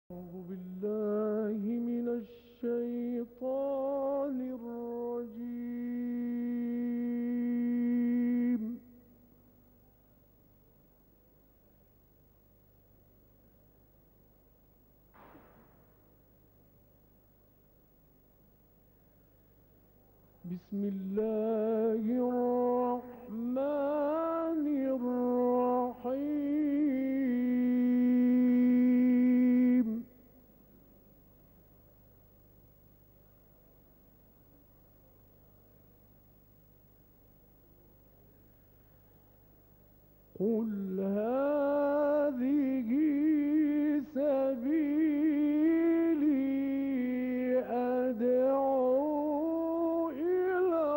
أعوذ بالله من الشيطان الرجيم. بسم الله الرحمن الرحيم. قل هذه سبيلي أدعو إلى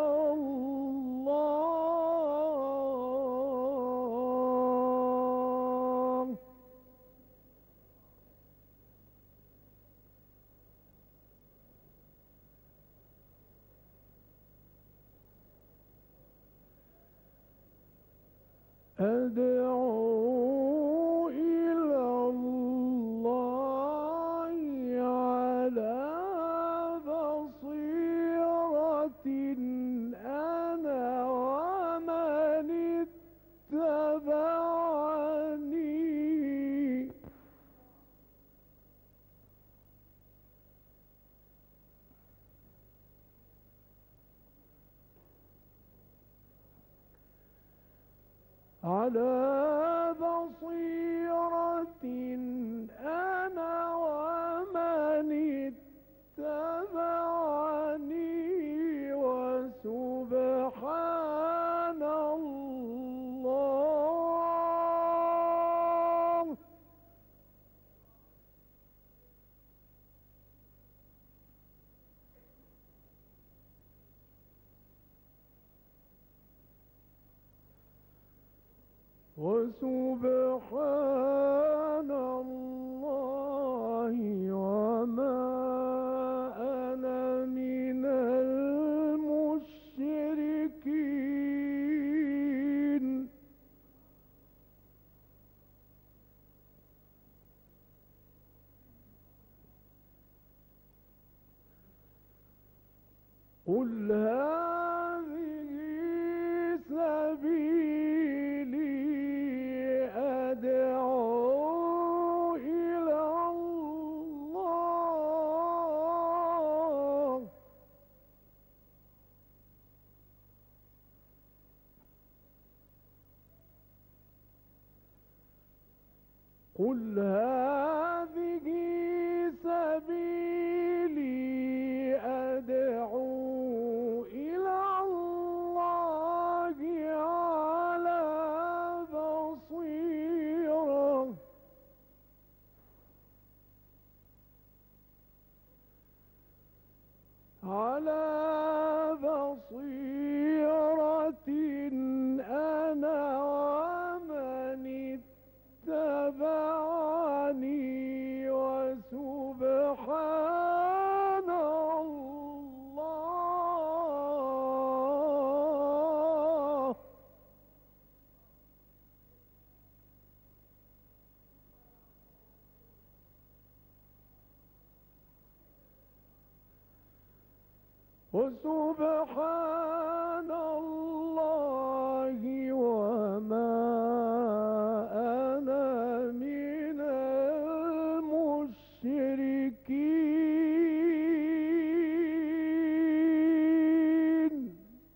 الله أدعو إلى الله على بصيرة أنا ومن اتبعني على بصيرة أنا ومن اتبعني وسبحان الله وسبحان الله وما أنا من المشركين. قل هذه سبيلي أدعو إلى الله قل هذه سبيلي أدعو إلى الله على بصيرة أنا ومن اتبعني وسبحان الله وسبحان الله وما أنا من المشركين.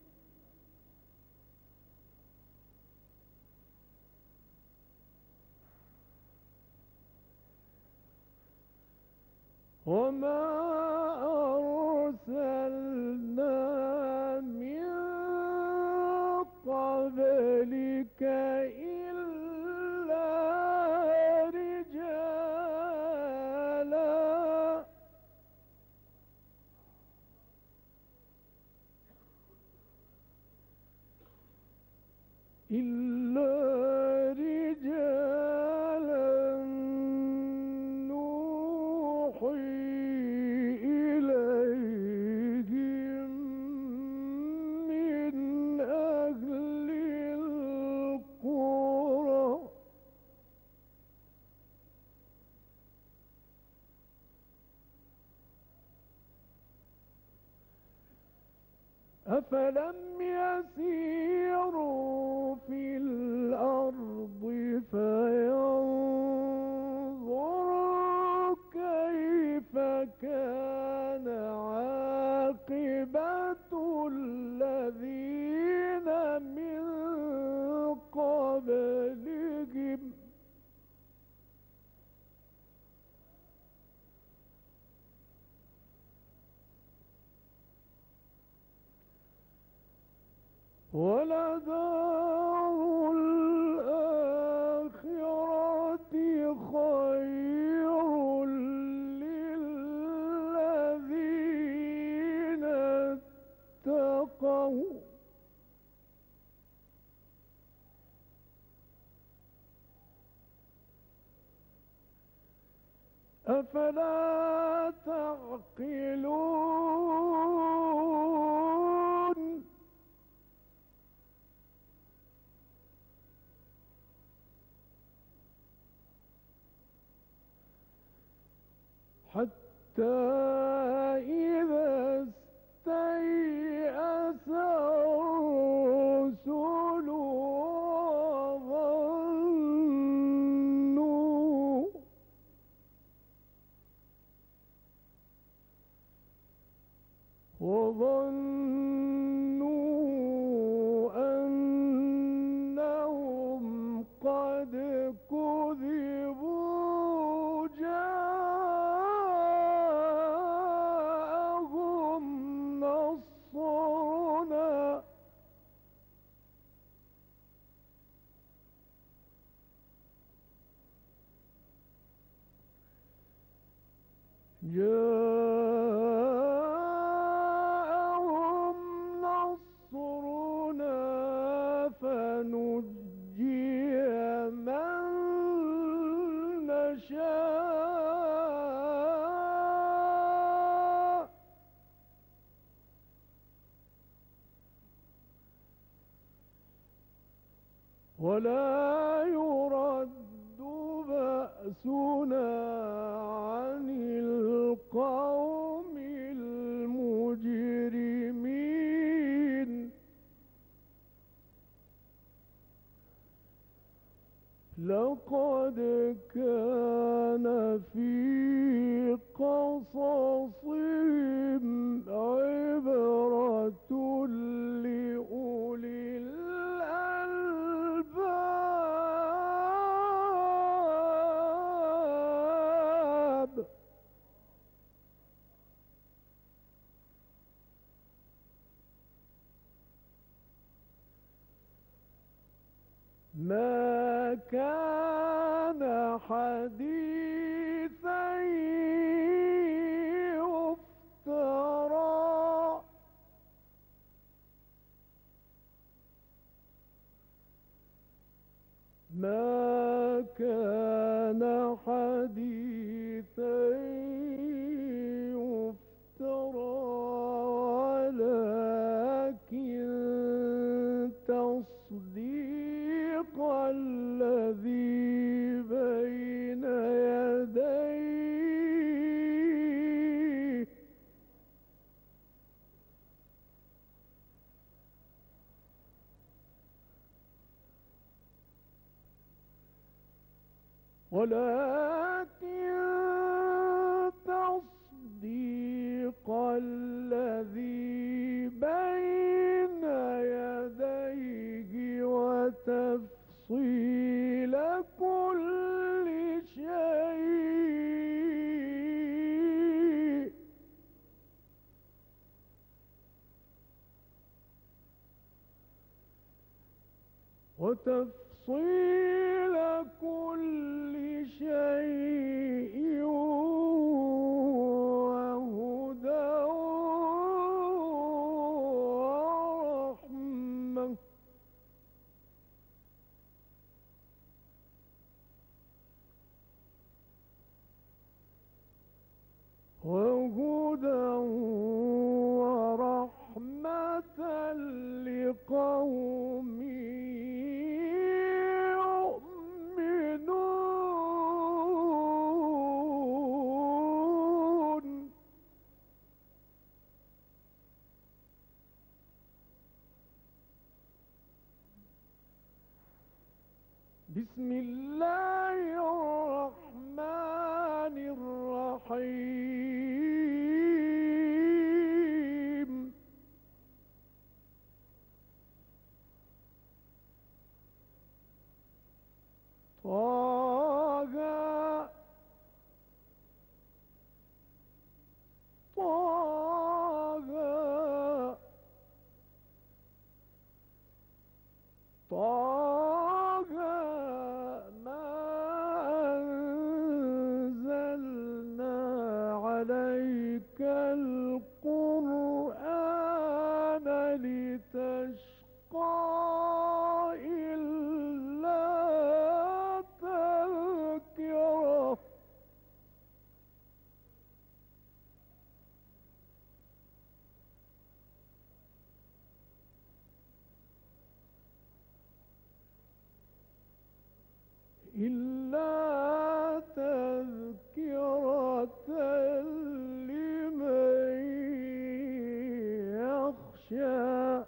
وما أرسلنا من قبلك إلا رجالا نوحي إليهم من أهل القرى أفلم يسيروا في الأرض فينظروا كيف كان عاقبة الذين من قبلهم ولدار الآخرة خير للذين اتقوا أفلا تعقلون حتى إذا استيأس الرسل وظنوا أنهم قد كذبوا جاءهم نصرنا فنجي من نشاء ولا يرد بأسنا عن القوم المجرمين لقد كان في قصصهم عبرة لأولي الألباب ما كان حديثا يفترى ما كان حديثا يفترى ولكن تصديق الذي بين يديه ولكن تصديق الذي بين يديه وتفصيل كل شيء وتفصيل كل شيء وهدى ورحمة وهدى ورحمة لقوم بسم الله الرحمن الرحيم طه طه طه ما أنزلنا عليك القرآن لتشقى إلا تذكرة لمن يخشى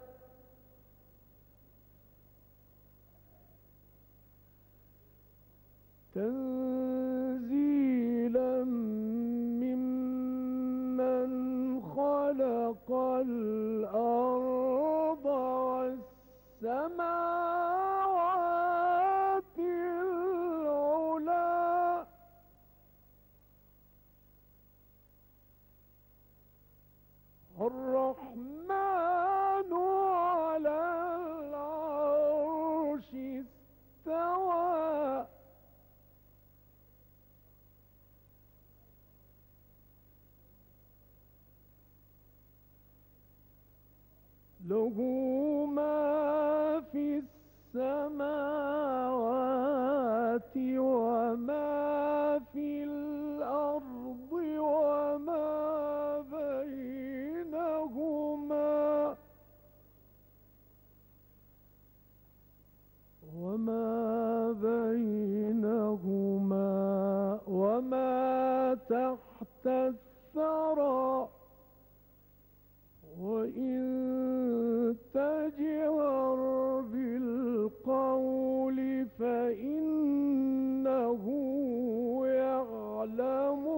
تنزيلا ممن خلق الأرض والسماوات العلى الرحمن على العرش استوى له ما في السماوات وما في الأرض وما بينهما وما تحت الثرى وإن تجهر بالقول فإنه يعلم